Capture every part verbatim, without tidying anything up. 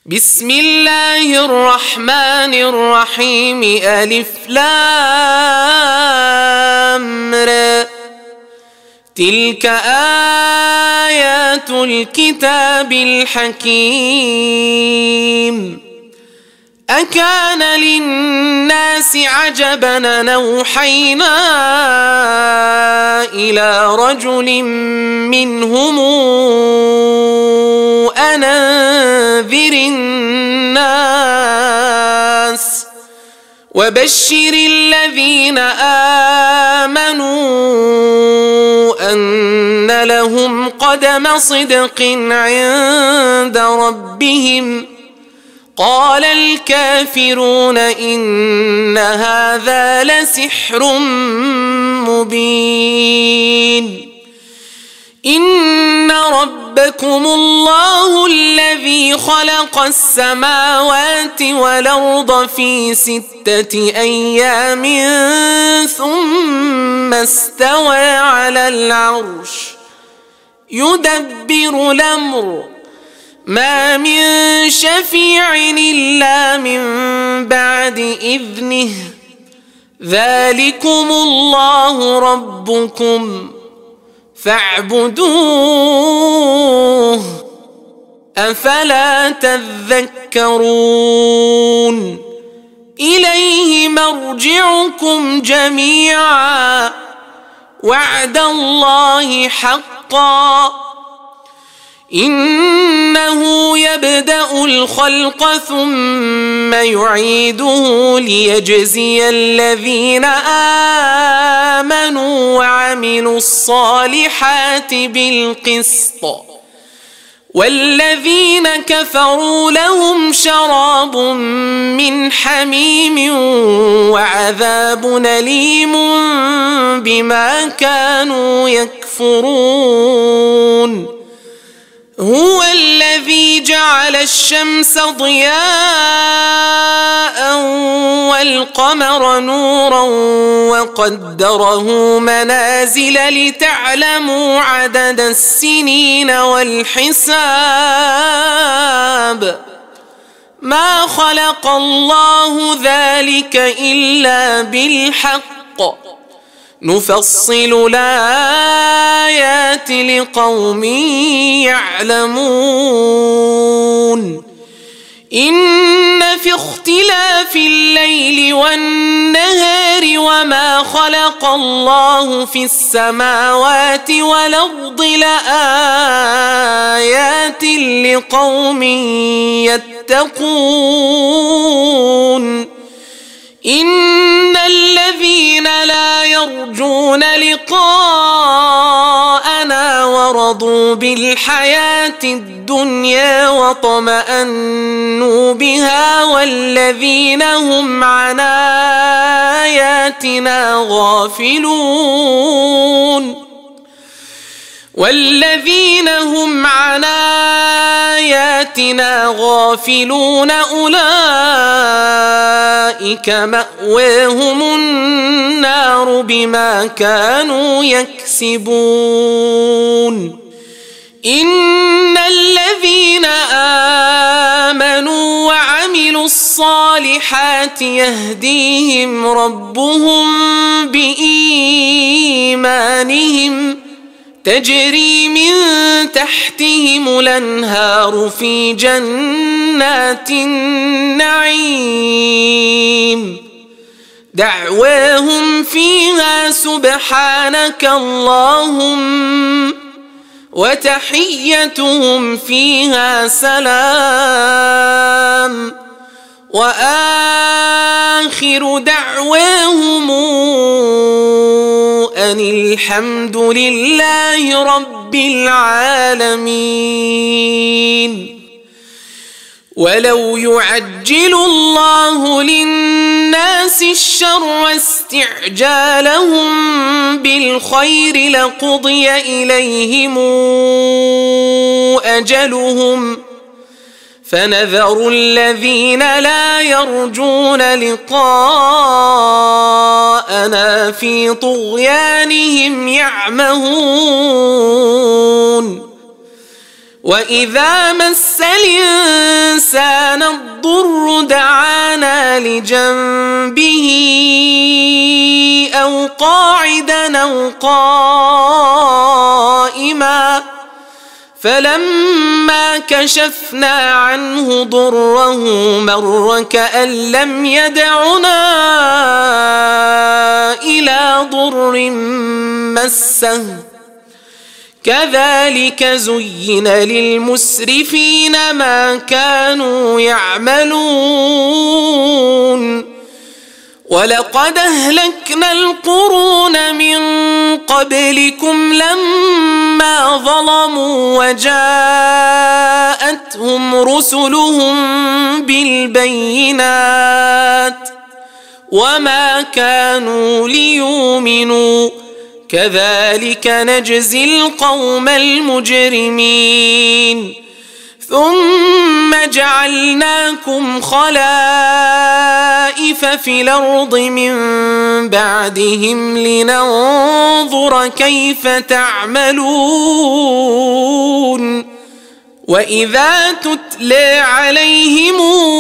بسم الله الرحمن الرحيم ألف لام ر تلك آيات الكتاب الحكيم أكان للناس عجبا أن أوحينا إلى رجل منهم أن أنذر الناس وبشر الذين آمنوا أن لهم قدم صدق عند ربهم قال الكافرون إن هذا لسحر مبين إن ربكم الله الذي خلق السماوات والأرض في ستة أيام ثم استوى على العرش يدبر الأمر ما من شفيع إلا من بعد إذنه ذلكم الله ربكم فاعبدوه أفلا تذكرون إليه مرجعكم جميعا وعد الله حقا إنه يبدأ الخلق ثم يعيده ليجزي الذين آمنوا وعملوا الصالحات بالقسط والذين كفروا لهم شراب من حميم وعذاب أليم بما كانوا يكفرون هو الذي جعل الشمس ضياء والقمر نورا وقدره منازل لتعلموا عدد السنين والحساب ما خلق الله ذلك إلا بالحق نفصل الآيات لقوم يعلمون إن في اختلاف الليل والنهار وما خلق الله في السماوات والأرض لآيات لقوم يتقون إن الذين لا يرجون لقاءنا ورضوا بالحياة الدنيا واطمأنوا بها والذين هم عن آياتنا غافلون والذين هم عن آياتنا غافلون أولئك مأواهم النار بما كانوا يكسبون إن الذين آمنوا وعملوا الصالحات يهديهم ربهم بإيمانهم تجري من تحتهم الأنهار في جنات النعيم دعواهم فيها سبحانك اللهم وتحيتهم فيها سلام وآخر دعواهم أن الحمد لله رب العالمين ولو يعجل الله للناس الشر استعجالهم بالخير لقضي إليهم أجلهم فنذر الذين لا يرجون لقاءنا في طغيانهم يعمهون وإذا مس الإنسان لجنبه أو قاعدا أو قائما فلما كشفنا عنه ضره مر كأن لم يدعنا إلى ضر مسه كذلك زين للمسرفين ما كانوا يعملون ولقد أهلكنا القرون من قبلكم لما ظلموا وجاءتهم رسلهم بالبينات وما كانوا ليؤمنوا كذلك نجزي القوم المجرمين ثم جعلناكم خلائف في الأرض من بعدهم لننظر كيف تعملون وإذا تتلى عليهم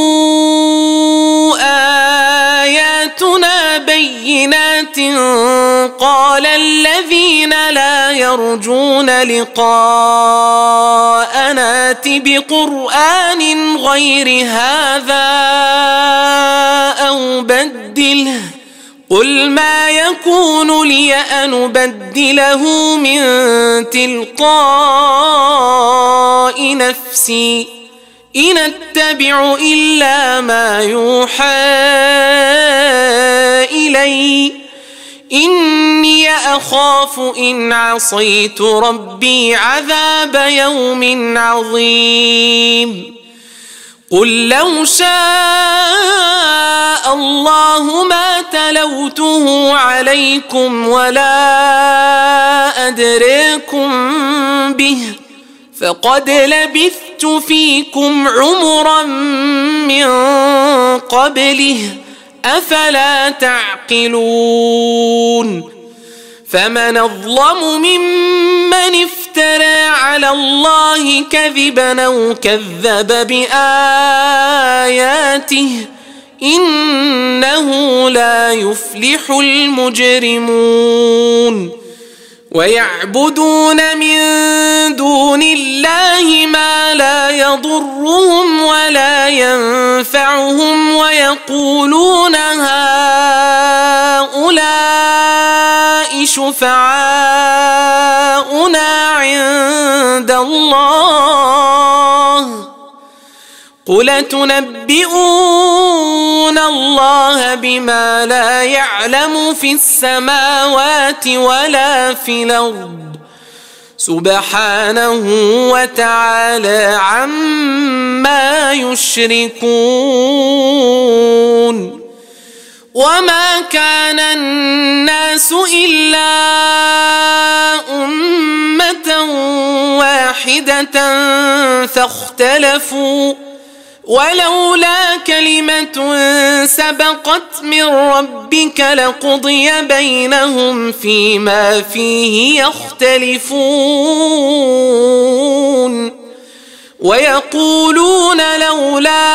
آياتنا بينات قال الذين لا يرجون لقاءنا ائت بقرآن غير هذا أو بدله قل ما يكون لي أن أبدله من تلقاء نفسي إن أتبع إلا ما يوحى إلي إني أخاف إن عصيت ربي عذاب يوم عظيم قل لو شاء الله ما تلوته عليكم ولا أدريكم به فقد لبثت فيكم عمرا من قبله أفلا تعقلون فمن أظلم ممن افترى على الله كذبا أو كذب بآياته إنه لا يفلح المجرمون ويعبدون من دون الله ما لا يضرهم ولا ينفعهم ويقولون هؤلاء شفعاؤنا عند الله قل تنبئون الله بما لا يعلم في السماوات ولا في الأرض سبحانه وتعالى عما يشركون وما كان الناس إلا أمة واحدة فاختلفوا ولولا كلمة سبقت من ربك لقضي بينهم فيما فيه يختلفون ويقولون لولا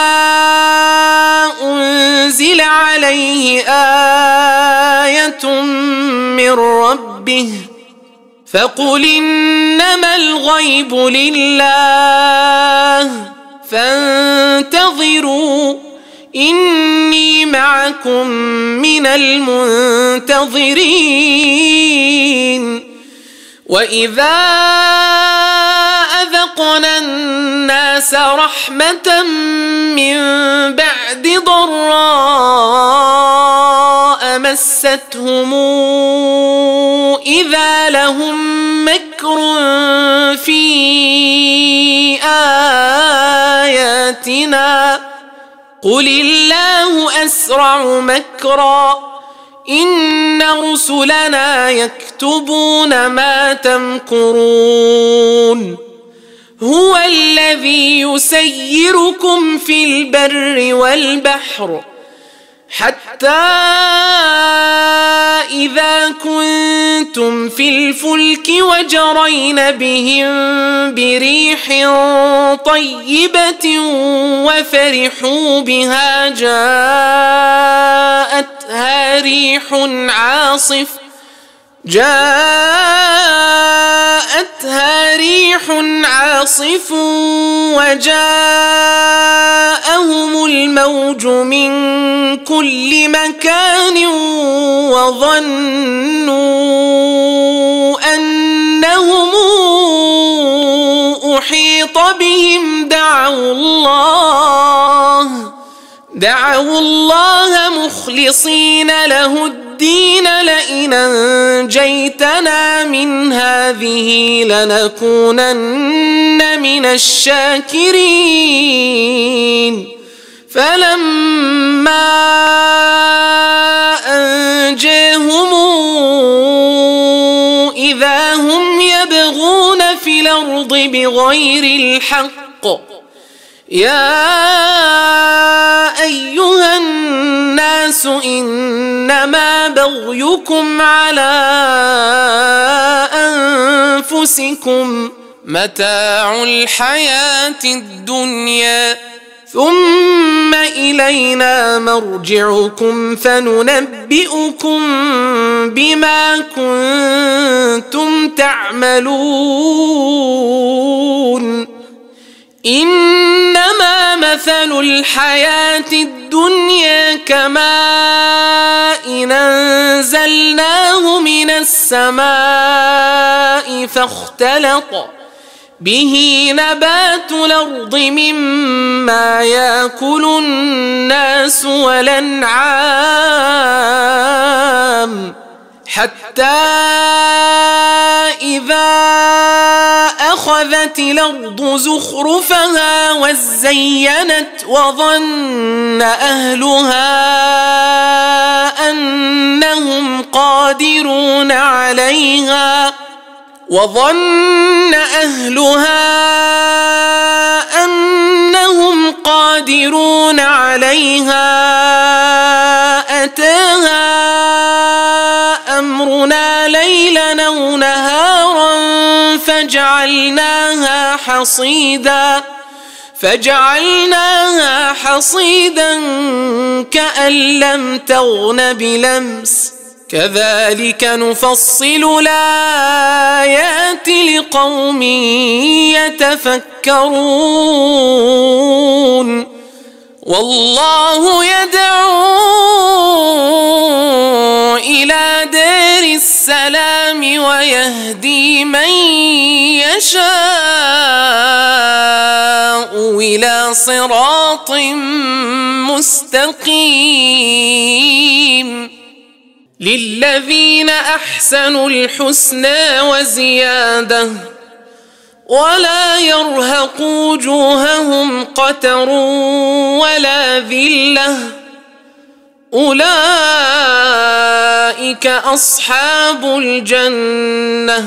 أنزل عليه آية من ربه فقل إنما الغيب لله فانتظروا إني معكم من المنتظرين وإذا أذقنا الناس رحمة من بعد ضراء مستهم إذا لهم مكر في آياتنا قل الله أسرع مكرا إن رسلنا يكتبون ما تمكرون هو الذي يسيركم في البر والبحر حتى إذا كنتم في الفلك وجرين بهم بريح طيبة وفرحوا بها جاءتها ريح عاصف جاءتها ريح عاصف وجاءهم الموج من كل مكان وظنوا أنهم أحيط بهم دعوا الله دعوا الله مخلصين له الدين لئن أنجيتنا من هذه لنكونن من الشاكرين فلما أنجاهم إذا هم يبغون في الأرض بغير الحق يا أيها الناس إنما بغيكم على أنفسكم متاع الحياة الدنيا ثم إلينا مرجعكم فننبئكم بما كنتم تعملون إنما مثل الحياة الدنيا كماء أنزلناه من السماء فاختلط به نبات الأرض مما يأكل الناس والأنعام حتى إذا أخذت الأرض زخرفها وزينت وظن أهلها أنهم قادرون عليها وظن أهلها أنهم قادرون عليها أتاها أمرنا ليلا أو نهارا فجعلناها حصيدا فجعلناها حصيدا كأن لم تغن بلمس كذلك نفصل الآيات لقوم يتفكرون والله يدعو إلى دار السلام ويهدي من يشاء إلى صراط مستقيم للذين أحسنوا الحسنى وزيادة ولا يرهق وجوههم قتر ولا ذلة أولئك أصحاب الجنة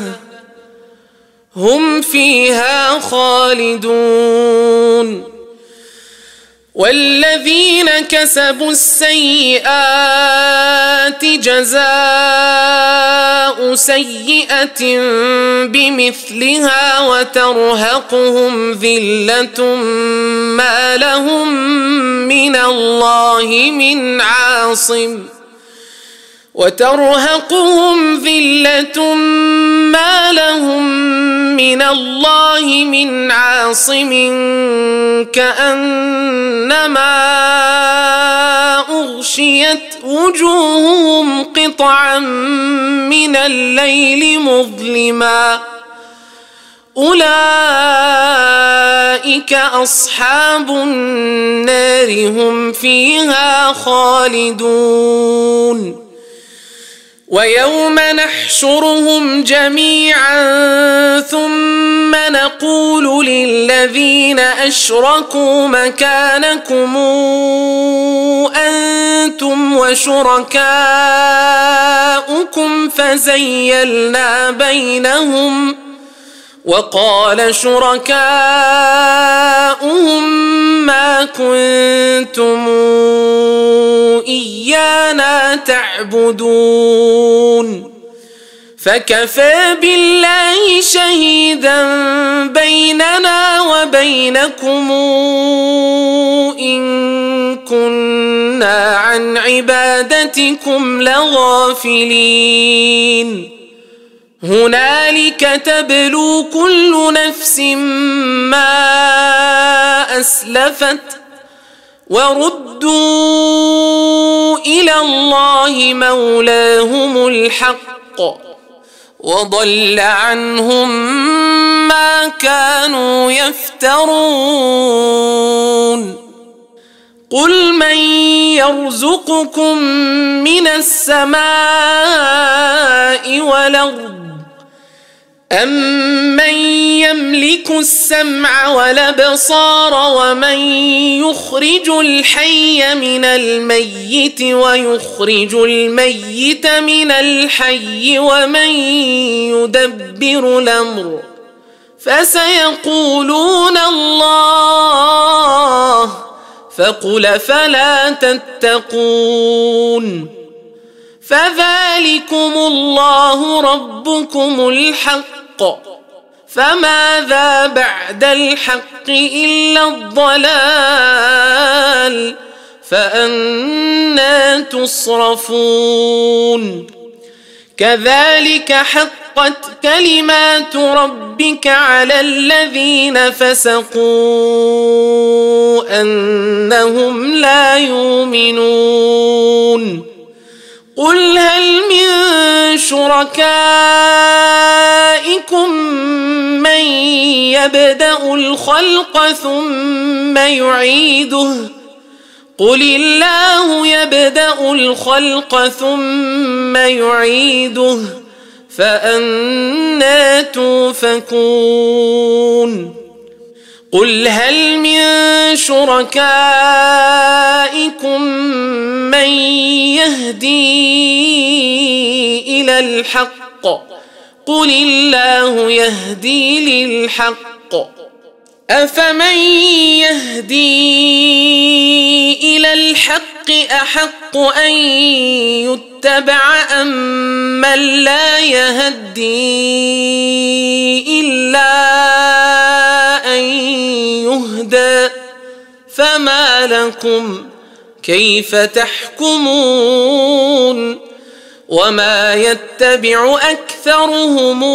هم فيها خالدون والذين كسبوا السيئات جزاء سيئة بمثلها وترهقهم ذلة ما لهم من الله من عاصم وترهقهم ذلة ما لهم من الله من عاصم كأنما أغشيت وجوههم قطعا من الليل مظلما أولئك أصحاب النار هم فيها خالدون ويوم نحشرهم جميعا ثم نقول للذين أشركوا مكانكم أنتم وشركاؤكم فزيلنا بينهم وقال شركاؤهم ما كنتم إياكم إيانا تعبدون فكفى بالله شهيدا بيننا وبينكم إن كنا عن عبادتكم لغافلين هنالك تبلو كل نفس ما أسلفت وردوا إلى الله مولاهم الحق وضل عنهم ما كانوا يفترون قل من يرزقكم من السماء والأرض أمن يملك السمع والأبصار ومن يخرج الحي من الميت ويخرج الميت من الحي ومن يدبر الأمر فسيقولون الله فقل فلا تتقون فذلكم الله ربكم الحق فماذا بعد الحق إلا الضلال فأنى تصرفون كذلك حقت كلمات ربك على الذين فسقوا أنهم لا يؤمنون قل هل من شركائكم من يبدأ الخلق ثم يعيده قل الله يبدأ الخلق ثم يعيده فأنى توفكون قل هل من شركائكم من يهدي إلى الحق قل الله يهدي للحق أفمن يهدي إلى الحق أحق أن يتبع أم من لا يهدي إلا أن يهدى فما لكم كيف تحكمون وما يتبع أكثرهم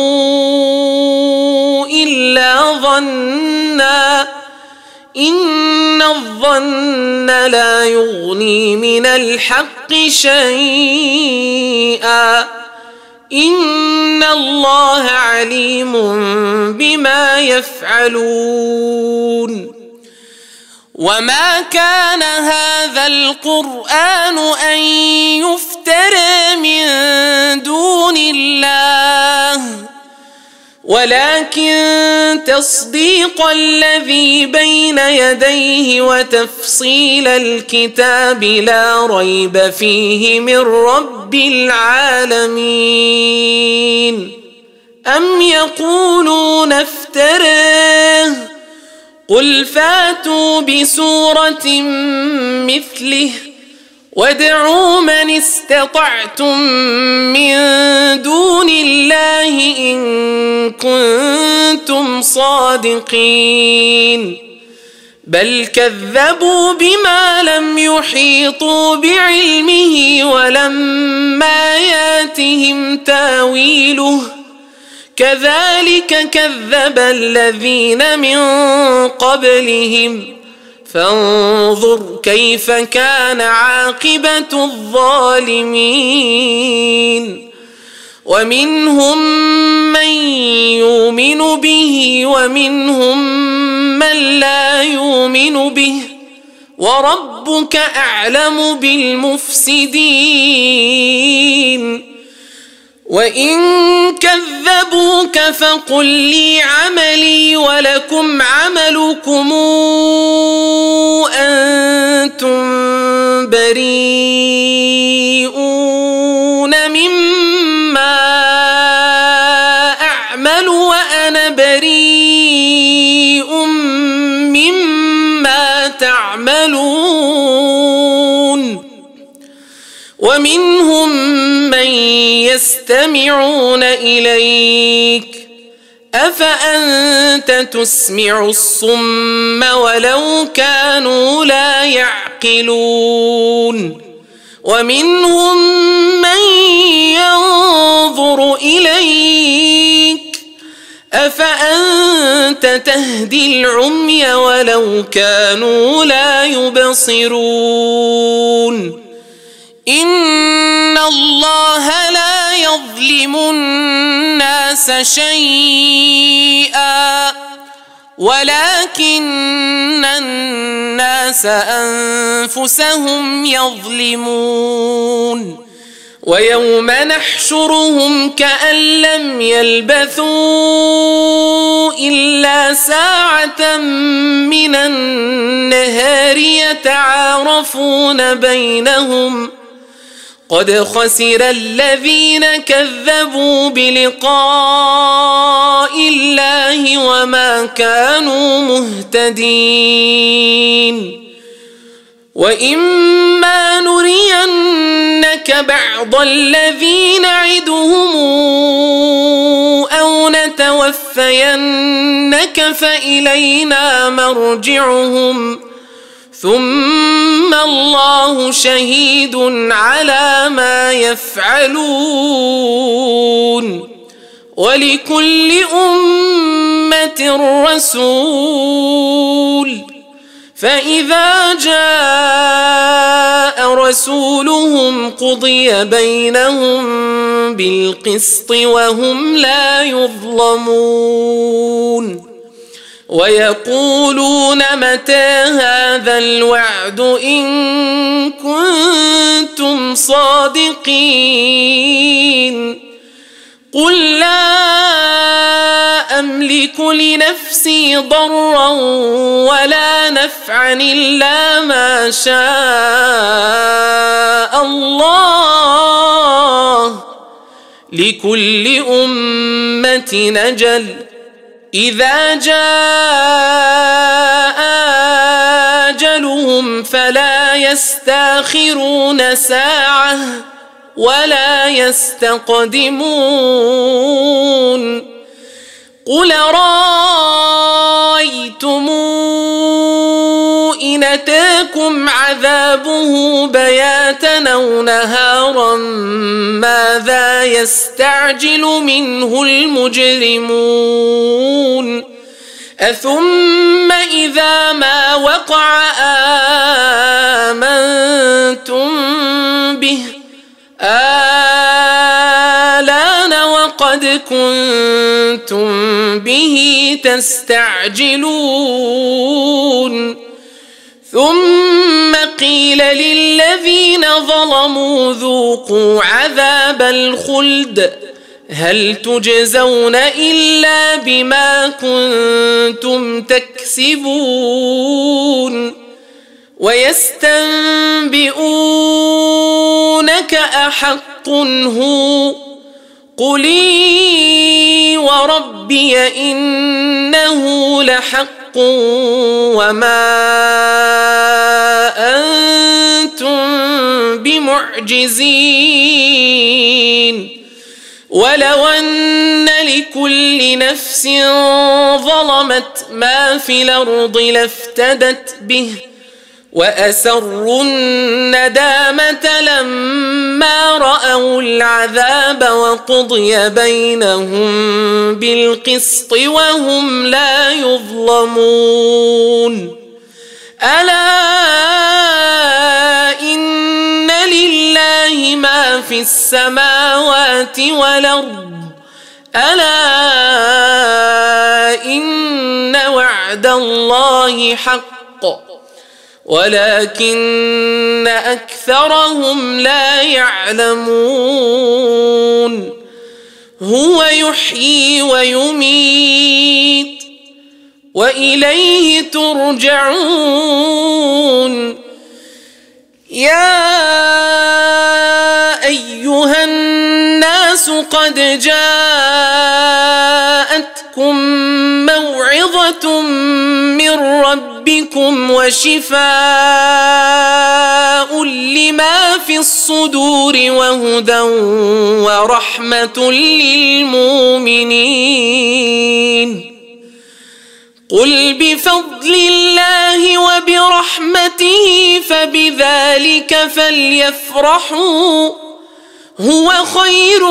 إلا ظنا إن الظن لا يغني من الحق شيئا إن الله عليم بما يفعلون وما كان هذا القرآن أن يفترى من دون الله ولكن تصديق الذي بين يديه وتفصيل الكتاب لا ريب فيه من رب العالمين أم يقولون افتراه قل فاتوا بسورة مثله وادعوا من استطعتم من دون الله إن كنتم صادقين بل كذبوا بما لم يحيطوا بعلمه ولما ياتهم تاويله كذلك كذب الذين من قبلهم فانظر كيف كان عاقبة الظالمين ومنهم من يؤمن به ومنهم من لا يؤمن به وربك أعلم بالمفسدين وإن كذبوك فقل لي عملي ولكم عملكم أنتم بريئون مما أعمل وأنا بريء مما تعملون ومنهم من يستمعون إليك أفأنت تسمع الصم ولو كانوا لا يعقلون ومنهم من ينظر إليك أفأنت تهدي العمي ولو كانوا لا يبصرون إن الله لا يظلم الناس شيئا ولكن الناس أنفسهم يظلمون ويوم نحشرهم كأن لم يلبثوا إلا ساعة من النهار يتعارفون بينهم قد خسر الذين كذبوا بلقاء الله وما كانوا مهتدين وإما نرينك بعض الذي نعدهم أو نتوفينك فإلينا مرجعهم ثم الله شهيد على ما يفعلون ولكل أمة رسول فإذا جاء رسولهم قضي بينهم بالقسط وهم لا يظلمون ويقولون متى هذا الوعد إن كنتم صادقين قل لا أملك لنفسي ضرا ولا نفعا إلا ما شاء الله لكل أمة أجل إذا جاء أجلهم فلا يستأخرون ساعة ولا يستقدمون قل رأيتم إن أتاكم عذابه بياتا أو نهارا ماذا يستعجل منه المجرمون أثم إذا ما وقع آمنتم به آلان وقد كنتم به تستعجلون ثم قيل للذين ظلموا ذوقوا عذاب الخلد هل تجزون إلا بما كنتم تكسبون ويستنبئونك أحق هو قل إي وربي إنه لحق وما أنتم بمعجزين ولو أن لكل نفس ظلمت ما في الأرض لافتدت به وأسروا الندامة لما رأوا العذاب وقضي بينهم بالقسط وهم لا يظلمون ألا إن لله ما في السماوات والأرض ألا إن وعد الله حق ولكن أكثرهم لا يعلمون هو يحيي ويميت وإليه ترجعون يا أيها الناس قد جاءتكم موعظة من ربكم وشفاء لما في الصدور وهدى ورحمة للمؤمنين. قل بفضل الله وبرحمته فبذلك فليفرحوا هو خير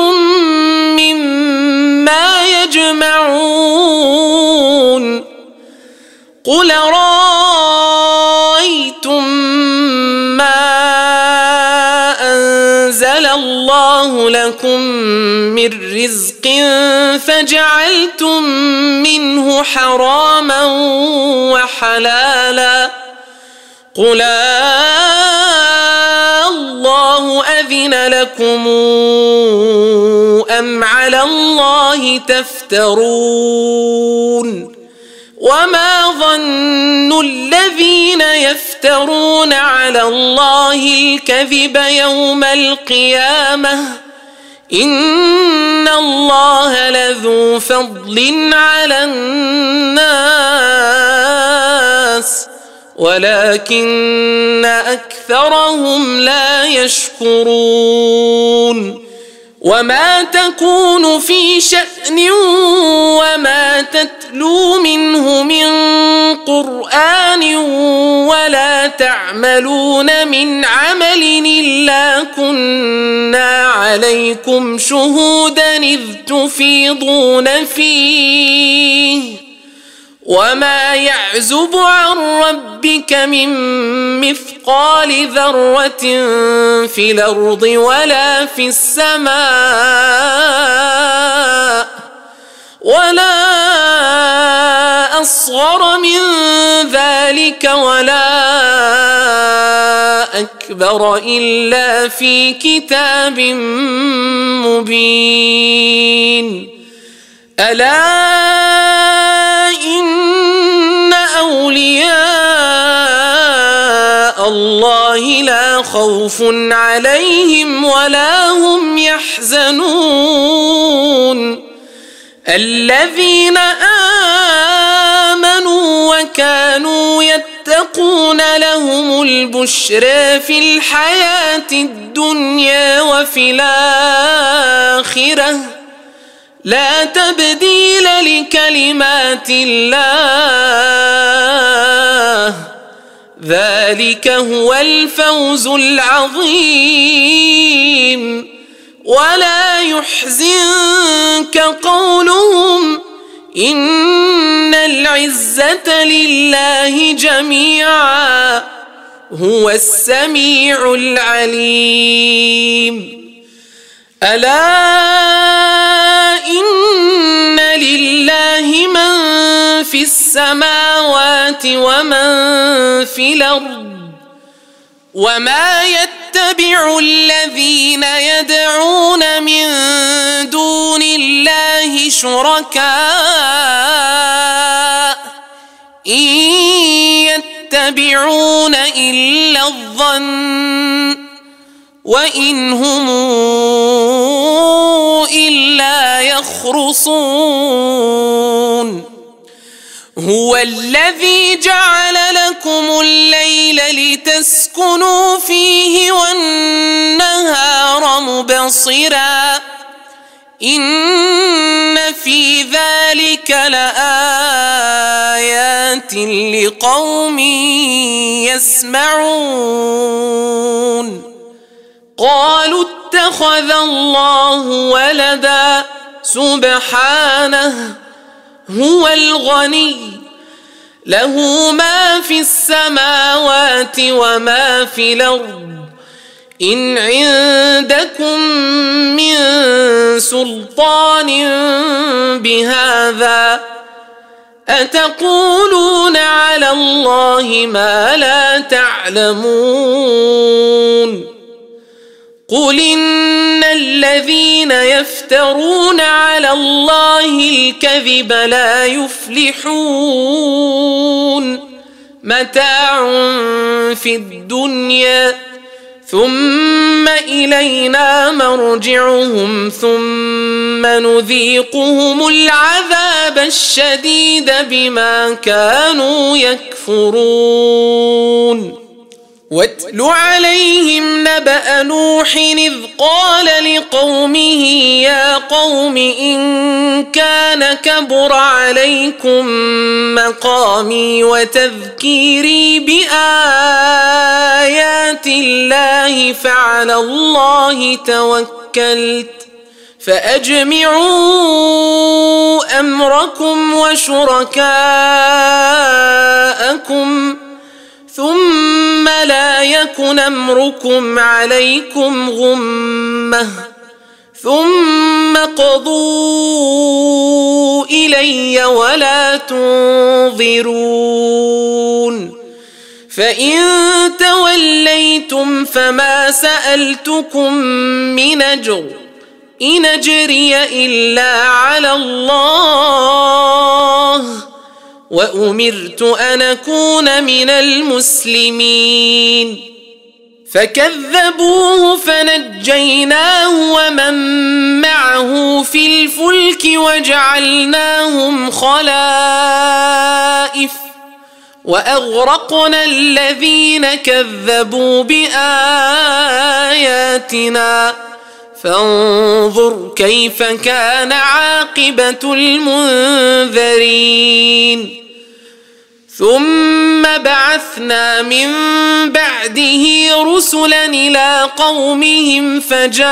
مما يجمعون. قل رأيتم ما أنزل الله لكم من رزق فجعلتم منه حراما وحلالا قل الله أذن لكم أم على الله تفترون. وما ظن الذين يفترون على الله الكذب يوم القيامة إن الله لذو فضل على الناس ولكن أكثرهم لا يشكرون. وما تكون في شأن وما تتلو منه من قرآن ولا تعملون من عمل إلا كنا عليكم شهودا إذ تفيضون فيه وما يعزب عن ربك من مثقال ذرة في الأرض ولا في السماء ولا أصغر من ذلك ولا أكبر إلا في كتاب مبين. ألا إن أولياء الله لا خوف عليهم ولا هم يحزنون الذين آمنوا وكانوا يتقون لهم البشرى في الحياة الدنيا وفي الآخرة لا تبديل لكلمات الله ذلك هو الفوز العظيم. ولا يحزنك قولهم إن العزة لله جميعا هو السميع العليم. ألا إن لله من في السماوات ومن في الأرض وما يتبع الذين يدعون من دون الله شركاء إن يتبعون إلا الظن وإن هم إلا يخرصون. هو الذي جعل لكم الليل لتسكنوا فيه والنهار مبصرا إن في ذلك لآيات لقوم يسمعون. قالوا اتخذ الله ولدا سبحانه هو الغني له ما في السماوات وما في الأرض إن عندكم من سلطان بهذا أتقولون على الله ما لا تعلمون. قل إن الذين يفترون على الله الكذب لا يفلحون متاع في الدنيا ثم إلينا مرجعهم ثم نذيقهم العذاب الشديد بما كانوا يكفرون. واتل عليهم نبأ نوح إذ قال لقومه يا قوم إن كان كبر عليكم مقامي وتذكيري بآيات الله فعلى الله توكلت فأجمعوا أمركم وشركاءكم ثم لا يكن أمركم عليكم غمة ثم قضوا إلي ولا تنظرون فإن توليتم فما سألتكم من أجر إن أجري إلا على الله وأمرت أن أكون من المسلمين فكذبوه فنجيناه ومن معه في الفلك وجعلناهم خلائف وأغرقنا الذين كذبوا بآياتنا فانظر كيف كان عاقبة المنذرين ثم بعثنا من بعده رسلا إلى قومهم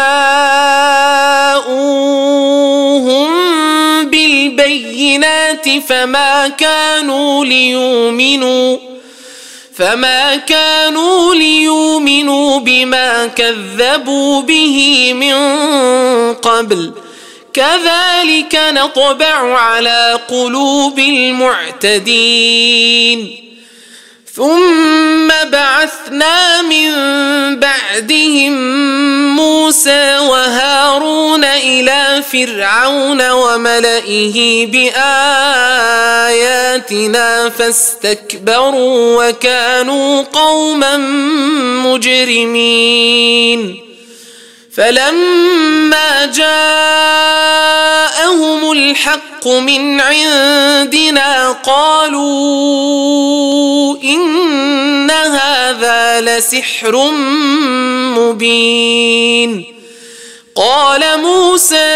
فجاءوهم بالبينات فما كانوا ليؤمنوا فما كانوا ليؤمنوا بما كذبوا به من قبل كذلك نطبع على قلوب المعتدين ثم بعثنا من بعدهم موسى وهارون إلى فرعون وملئه بآياتنا فاستكبروا وكانوا قوما مجرمين فلما جاءهم الحق من عندنا قالوا إن هذا لسحر مبين قال موسى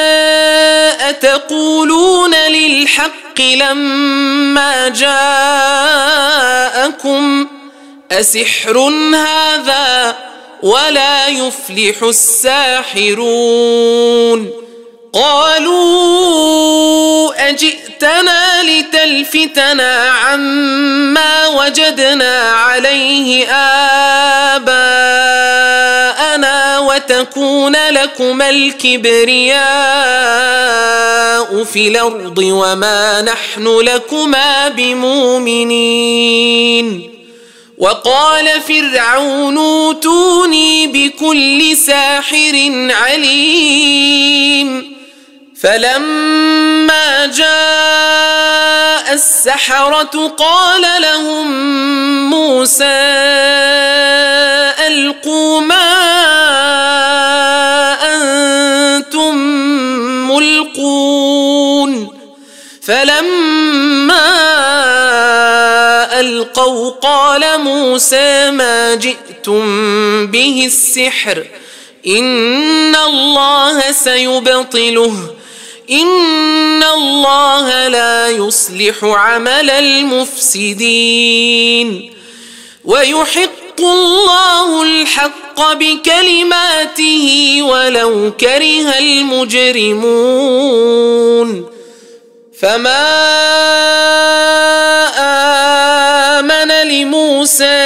أتقولون للحق لما جاءكم أسحر هذا ولا يفلح الساحرون قالوا أجئتنا لتلفتنا عما وجدنا عليه آباءنا وتكون لكما الكبرياء في الأرض وما نحن لكما بمؤمنين وقال فرعون اوتوني بكل ساحر عليم فلما جاء السحرة قال لهم موسى ألقوا ما أنتم ملقون فلما ألقوا قال موسى ما جئتم به السحر إن الله سيبطله إن الله لا يصلح عمل المفسدين ويحق الله الحق بكلماته ولو كره المجرمون فما آمن لموسى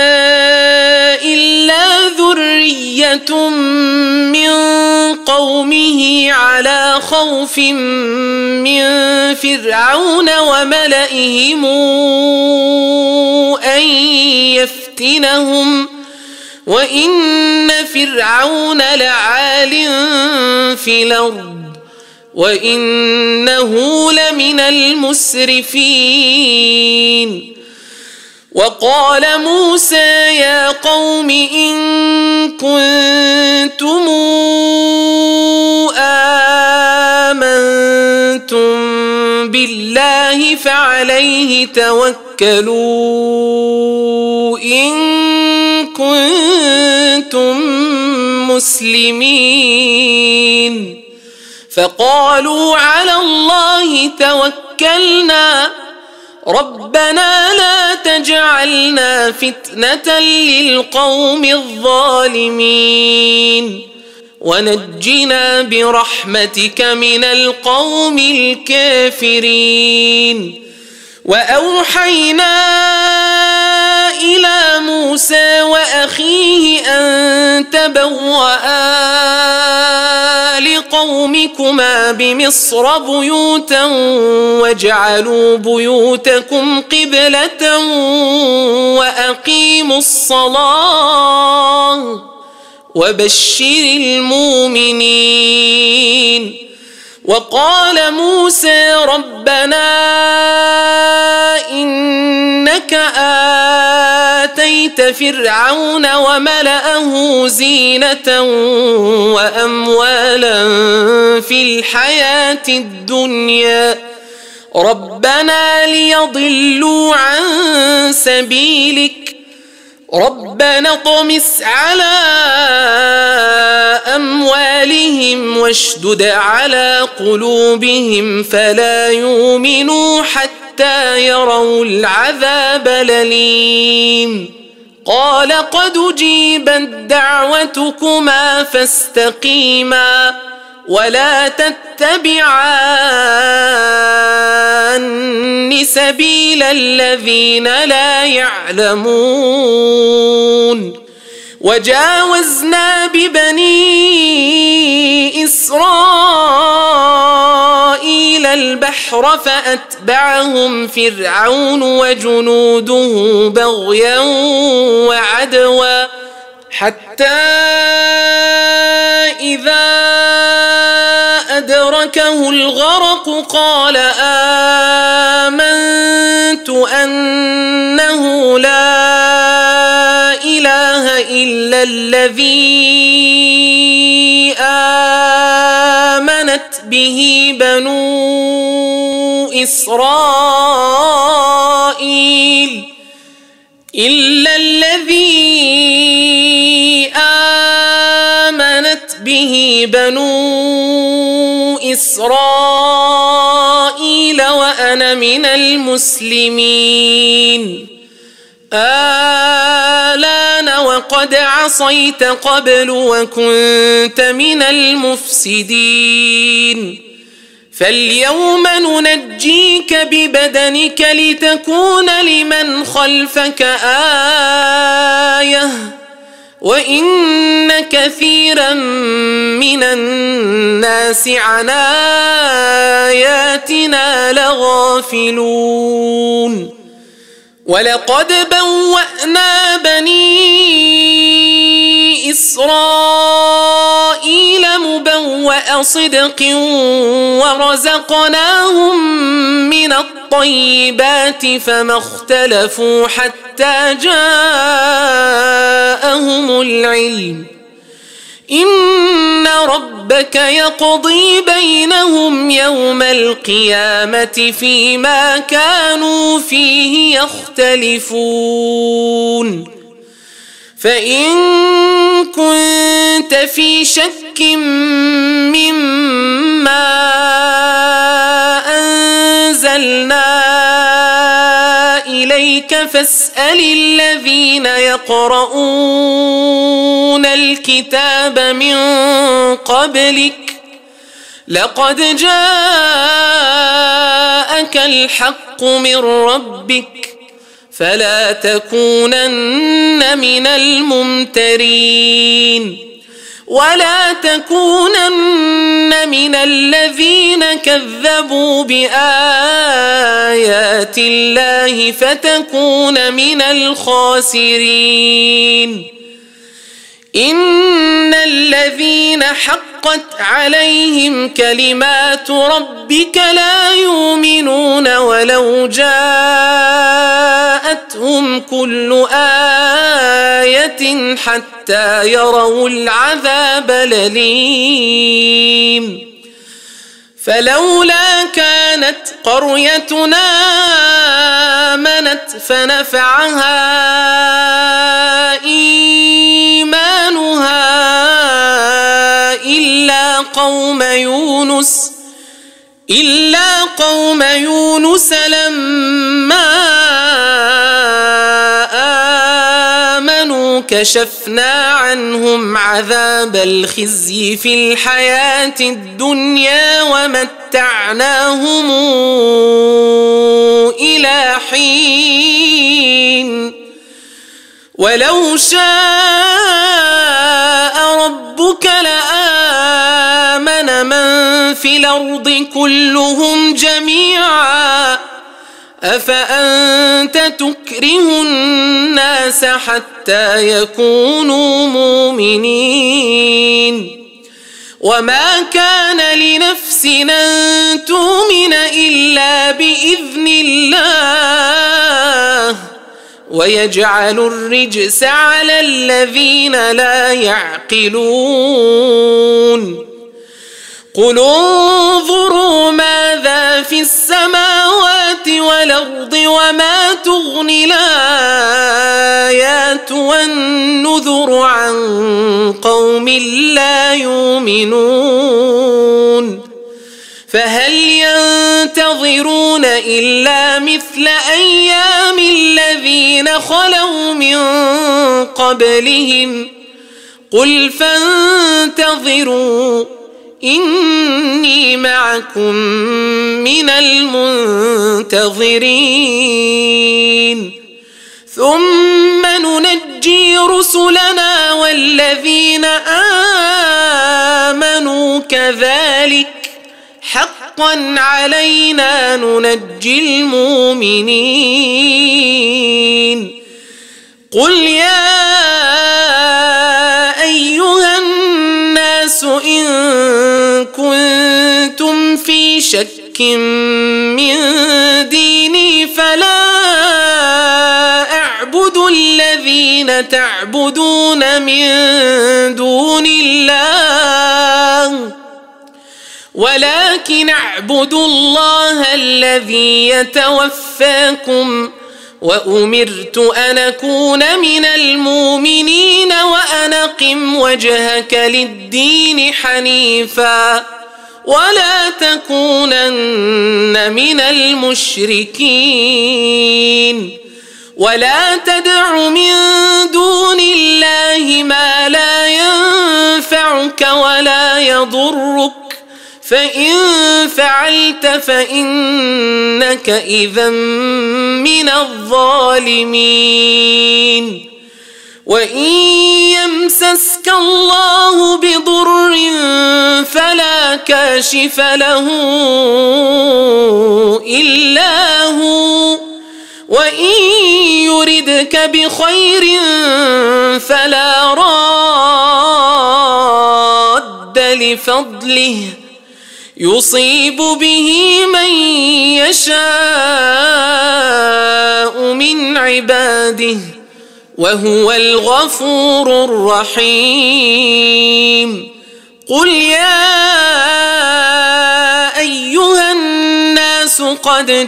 إلا ذرية من قومه على خوف من فرعون وملئهم أن يفتنهم وإن فرعون لعال في الأرض وإنه لمن المسرفين وقال موسى يا قوم إن كنتم آمنتم بالله فعليه توكلوا توكلوا إن كنتم مسلمين. فقالوا على الله توكلنا ربنا لا تجعلنا فتنة للقوم الظالمين ونجنا برحمتك من القوم الكافرين. وأوحينا إلى موسى وأخيه أن تبوأ لقومكما بمصر بيوتا واجعلوا بيوتكم قبلة وأقيموا الصلاة وبشر المؤمنين. وقال موسى ربنا إنك آتيت فرعون وملأه زينة وأموالا في الحياة الدنيا ربنا ليضلوا عن سبيلك ربنا اطمس على أموالهم واشدد على قلوبهم فلا يؤمنوا حتى يروا العذاب الأليم. قال قد أجيبت دعوتكما فاستقيما ولا تتبعان سبيل الذين لا يعلمون. وجاوزنا ببني إسرائيل البحر فأتبعهم فرعون وجنوده بغيا وعدوا حتى إذا أدركه الغرق قال آمنت أنه لا إله إلا الذي آمنت به بنو إسرائيل إلا الذي آمنت به بنو إسرائيل وأنا من المسلمين. آلان وقد عصيت قبل وكنت من المفسدين فاليوم ننجيك ببدنك لتكون لمن خلفك آية وإن كثيرا من الناس عن آياتنا لغافلون. ولقد بوأنا بني إسرائيل مبوأ صدق ورزقناهم من الطيبات فما اختلفوا حتى جاءهم العلم إن ربك يقضي بينهم يوم القيامة فيما كانوا فيه يختلفون. فإن كنت في شك مما أنزلنا إليك فاسأل الذين يقرؤون الكتاب من قبلك لقد جاءك الحق من ربك فلا تكونن من الممترين ولا تكونن من الذين كذبوا بآيات الله فتكون من الخاسرين. إن الذين حقت عليهم كلمات ربك لا يؤمنون ولو جاءتهم كل آية حتى يروا العذاب الأليم. فلولا كانت قريتنا آمنت فنفعها إيمانها إلا قوم يونس إلا قوم يونس لما آمنوا كشفنا عنهم عذاب الخزي في الحياة الدنيا ومتعناهم إلى حين ولو شاء ربك لآمن من في الأرض كلهم جميعا أفأنت تكره الناس حتى يكونوا مؤمنين وما كان لنفس أن تؤمن إلا بإذن الله ويجعل الرجس على الذين لا يعقلون قل انظروا ماذا في السماوات والأرض وما تغني الآيات والنذر عن قوم لا يؤمنون فهل ينتظرون إلا مثل أيام الذين خلوا من قبلهم قل فانتظروا إني معكم من المنتظرين ثم ننجي رسلنا والذين آمنوا كذلك حقا علينا ننجي المؤمنين قل يا أيها الناس إن كنتم في شك من ديني فلا أعبد الذين تعبدون من دون الله ولكن اعبد الله الذي يتوفاكم وأمرت أن أكون من المؤمنين وأن أقم وجهك للدين حنيفا ولا تكونن من المشركين ولا تدع من دون الله ما لا ينفعك ولا يضرك فإن فعلت فإنك إذا من الظالمين وإن يمسسك الله بضر فلا كاشف له إلا هو وإن يردك بخير فلا راد لفضله يصيب به من يشاء من عباده وهو الغفور الرحيم قل يا أيها الناس قد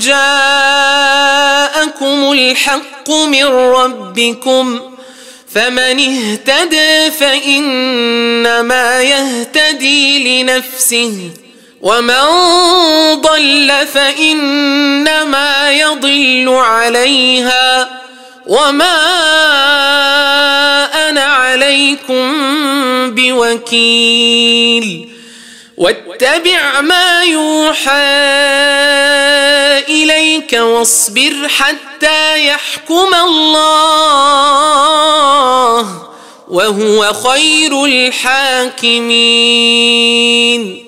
جاءكم الحق من ربكم فمن اهتدى فإنما يهتدي لنفسه ومن ضل فإنما يضل عليها وما أنا عليكم بوكيل واتبع ما يوحى إليك واصبر حتى يحكم الله وهو خير الحاكمين